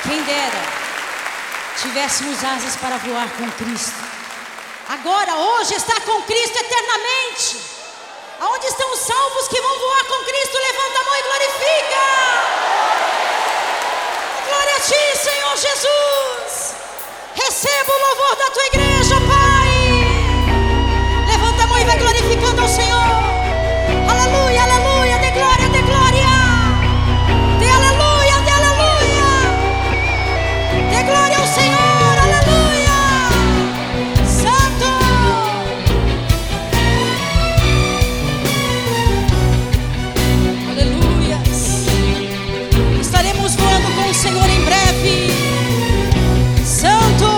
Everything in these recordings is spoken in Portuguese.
Quem dera tivéssemos asas para voar com Cristo. Agora, hoje, está com Cristo eternamente. Aonde estão os salvos que vão voar com Cristo? Levanta a mão e glorifica. Glória a Ti, Senhor Jesus. Receba o louvor da Tua igreja, Pai. Levanta a mão e vai glorificando ao Senhor. Aleluia, aleluia, dê glória, dê glória. Dê aleluia, dê aleluia. Dê glória ao Senhor, aleluia. Santo. Aleluia. Estaremos voando com o Senhor em breve. Santo.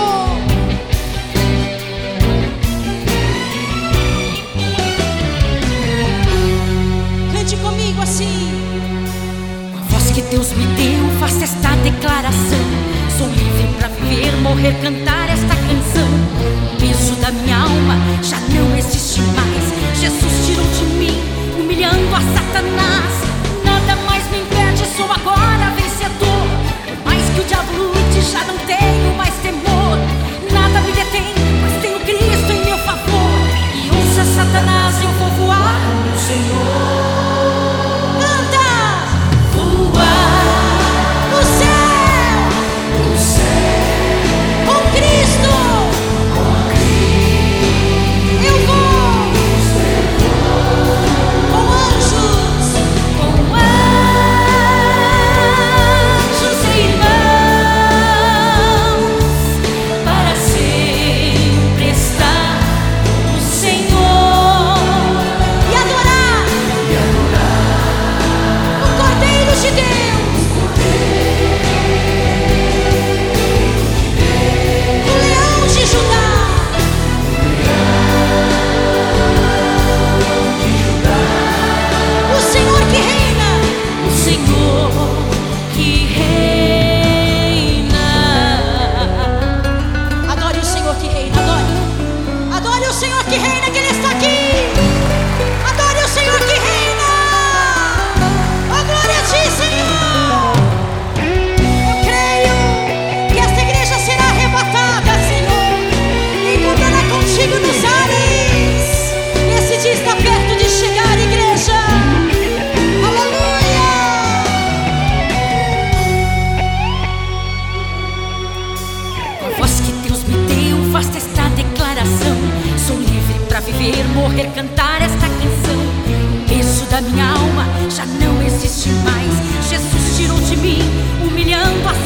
Cante comigo assim. Com a voz que Deus me deu, faço esta declaração. Sou livre para viver, morrer, cantar esta canção. O peso da minha alma já não existe mais. Jesus tirou de mim, humilhando a Satanás. Nada mais me impede, sou agora vencedor. Por mais que o diabo lute, já não tenho mais temor. Nada me detém, pois tenho Cristo em meu favor. E ouça Satanás, eu vou voar com o Senhor. Morrer, cantar esta canção. O peso da minha alma já não existe mais. Jesus tirou de mim, humilhando a